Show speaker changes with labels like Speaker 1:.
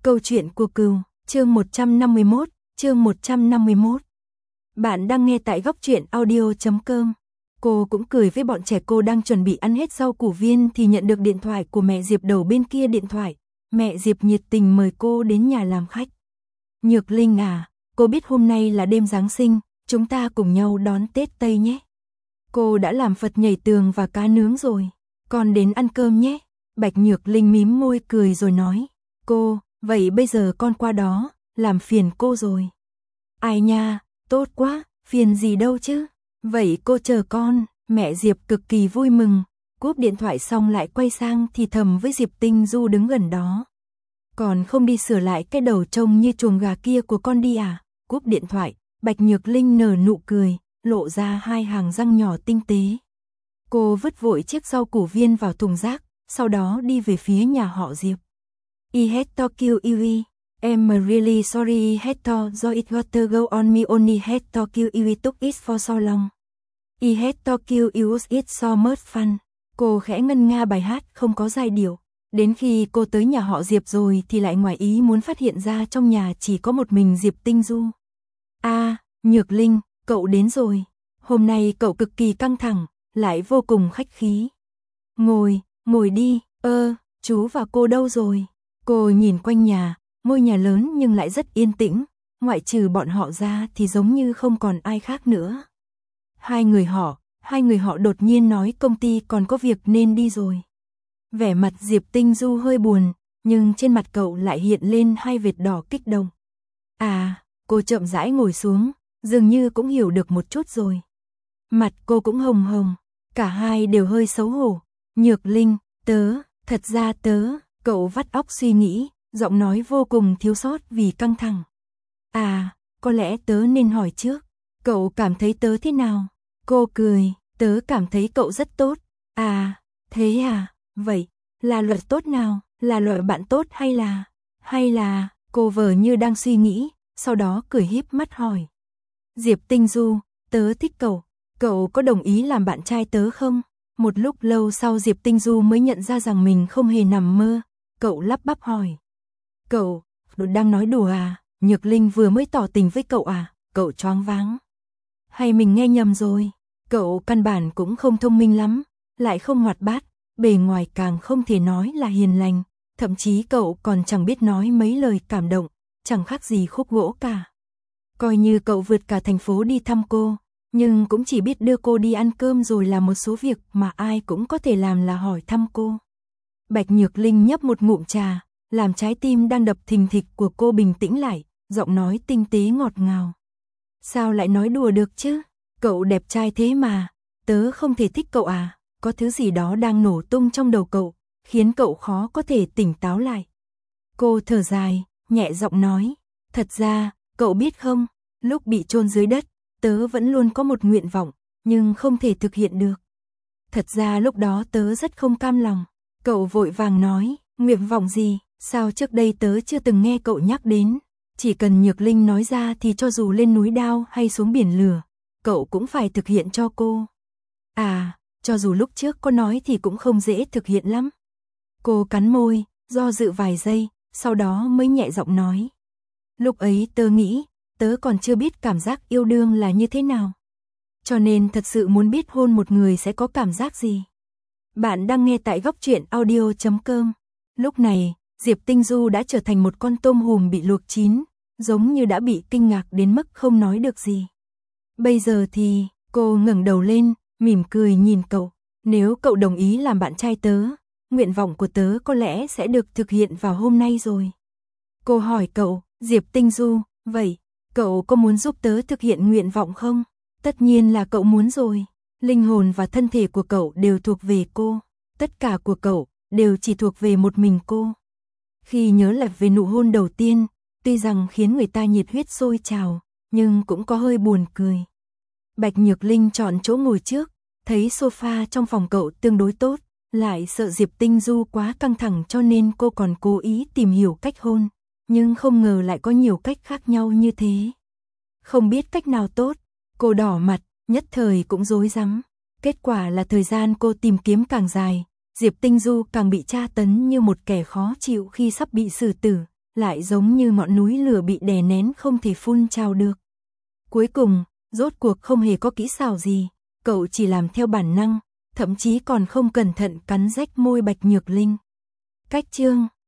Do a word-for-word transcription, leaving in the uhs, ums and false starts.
Speaker 1: Câu chuyện của cừu, chương một trăm năm mươi mốt, chương một trăm năm mươi mốt. Bạn đang nghe tại góc truyện audio chấm com. Cô cũng cười với bọn trẻ, cô đang chuẩn bị ăn hết rau củ viên thì nhận được điện thoại của mẹ Diệp đầu bên kia điện thoại. Mẹ Diệp nhiệt tình mời cô đến nhà làm khách. Nhược Linh à, cô biết hôm nay là đêm Giáng sinh, chúng ta cùng nhau đón Tết Tây nhé. Cô đã làm Phật nhảy tường và cá nướng rồi, con đến ăn cơm nhé. Bạch Nhược Linh mím môi cười rồi nói, cô, vậy bây giờ con qua đó, làm phiền cô rồi. Ai nha, tốt quá, phiền gì đâu chứ. Vậy cô chờ con, mẹ Diệp cực kỳ vui mừng, cúp điện thoại xong lại quay sang thì thầm với Diệp Tinh Du đứng gần đó. Còn không đi sửa lại cái đầu trông như chuồng gà kia của con đi à? Cúp điện thoại, Bạch Nhược Linh nở nụ cười, lộ ra hai hàng răng nhỏ tinh tế. Cô vứt vội chiếc rau củ viên vào thùng rác, sau đó đi về phía nhà họ Diệp. I had to kill you. I'm really sorry I had to, so it got to go on me only had to kill you took it for so long. I had to kill you it's so much fun. Cô khẽ ngân nga bài hát không có giai điệu. Đến khi cô tới nhà họ Diệp rồi thì lại ngoài ý muốn phát hiện ra trong nhà chỉ có một mình Diệp Tinh Du. À, Nhược Linh, cậu đến rồi. Hôm nay cậu cực kỳ căng thẳng, lại vô cùng khách khí. Ngồi, ngồi đi, ơ, chú và cô đâu rồi? Cô nhìn quanh nhà, ngôi nhà lớn nhưng lại rất yên tĩnh, ngoại trừ bọn họ ra thì giống như không còn ai khác nữa. Hai người họ, hai người họ đột nhiên nói công ty còn có việc nên đi rồi. Vẻ mặt Diệp Tinh Du hơi buồn, nhưng trên mặt cậu lại hiện lên hai vệt đỏ kích động. À, cô chậm rãi ngồi xuống, dường như cũng hiểu được một chút rồi. Mặt cô cũng hồng hồng, cả hai đều hơi xấu hổ. Nhược Linh, tớ, thật ra tớ, cậu vắt óc suy nghĩ, giọng nói vô cùng thiếu sót vì căng thẳng. À, có lẽ tớ nên hỏi trước, cậu cảm thấy tớ thế nào? Cô cười, tớ cảm thấy cậu rất tốt. À, thế à, vậy, là loại tốt nào? Là loại bạn tốt hay là, hay là, cô vờ như đang suy nghĩ, sau đó cười híp mắt hỏi. Diệp Tinh Du, tớ thích cậu, cậu có đồng ý làm bạn trai tớ không? Một lúc lâu sau Diệp Tinh Du mới nhận ra rằng mình không hề nằm mơ, cậu lắp bắp hỏi. Cậu, đang nói đùa à? Nhược Linh vừa mới tỏ tình với cậu à? Cậu choáng váng. Hay mình nghe nhầm rồi? Cậu căn bản cũng không thông minh lắm, lại không hoạt bát, bề ngoài càng không thể nói là hiền lành, thậm chí cậu còn chẳng biết nói mấy lời cảm động, chẳng khác gì khúc gỗ cả. Coi như cậu vượt cả thành phố đi thăm cô, nhưng cũng chỉ biết đưa cô đi ăn cơm rồi làm một số việc mà ai cũng có thể làm là hỏi thăm cô. Bạch Nhược Linh nhấp một ngụm trà, làm trái tim đang đập thình thịch của cô bình tĩnh lại, giọng nói tinh tế ngọt ngào. Sao lại nói đùa được chứ? Cậu đẹp trai thế mà, tớ không thể thích cậu à? Có thứ gì đó đang nổ tung trong đầu cậu, khiến cậu khó có thể tỉnh táo lại. Cô thở dài, nhẹ giọng nói, thật ra, cậu biết không, lúc bị chôn dưới đất, tớ vẫn luôn có một nguyện vọng, nhưng không thể thực hiện được. Thật ra lúc đó tớ rất không cam lòng. Cậu vội vàng nói, nguyện vọng gì, sao trước đây tớ chưa từng nghe cậu nhắc đến. Chỉ cần Nhược Linh nói ra thì cho dù lên núi đao hay xuống biển lửa, cậu cũng phải thực hiện cho cô. À, cho dù lúc trước có nói thì cũng không dễ thực hiện lắm. Cô cắn môi, do dự vài giây, sau đó mới nhẹ giọng nói. Lúc ấy tớ nghĩ, tớ còn chưa biết cảm giác yêu đương là như thế nào. Cho nên thật sự muốn biết hôn một người sẽ có cảm giác gì. Bạn đang nghe tại góc truyện audio chấm com. Lúc này, Diệp Tinh Du đã trở thành một con tôm hùm bị luộc chín, giống như đã bị kinh ngạc đến mức không nói được gì. Bây giờ thì, cô ngẩng đầu lên, mỉm cười nhìn cậu. Nếu cậu đồng ý làm bạn trai tớ, nguyện vọng của tớ có lẽ sẽ được thực hiện vào hôm nay rồi. Cô hỏi cậu, Diệp Tinh Du, vậy, cậu có muốn giúp tớ thực hiện nguyện vọng không? Tất nhiên là cậu muốn rồi. Linh hồn và thân thể của cậu đều thuộc về cô. Tất cả của cậu đều chỉ thuộc về một mình cô. Khi nhớ lại về nụ hôn đầu tiên, tuy rằng khiến người ta nhiệt huyết sôi trào, nhưng cũng có hơi buồn cười. Bạch Nhược Linh chọn chỗ ngồi trước, thấy sofa trong phòng cậu tương đối tốt, lại sợ Diệp Tinh Du quá căng thẳng cho nên cô còn cố ý tìm hiểu cách hôn, nhưng không ngờ lại có nhiều cách khác nhau như thế. Không biết cách nào tốt, cô đỏ mặt, nhất thời cũng rối rắm. Kết quả là thời gian cô tìm kiếm càng dài, Diệp Tinh Du càng bị tra tấn như một kẻ khó chịu khi sắp bị xử tử, lại giống như ngọn núi lửa bị đè nén không thể phun trào được. Cuối cùng, rốt cuộc không hề có kỹ xảo gì, cậu chỉ làm theo bản năng, thậm chí còn không cẩn thận cắn rách môi Bạch Nhược Linh. Cách chương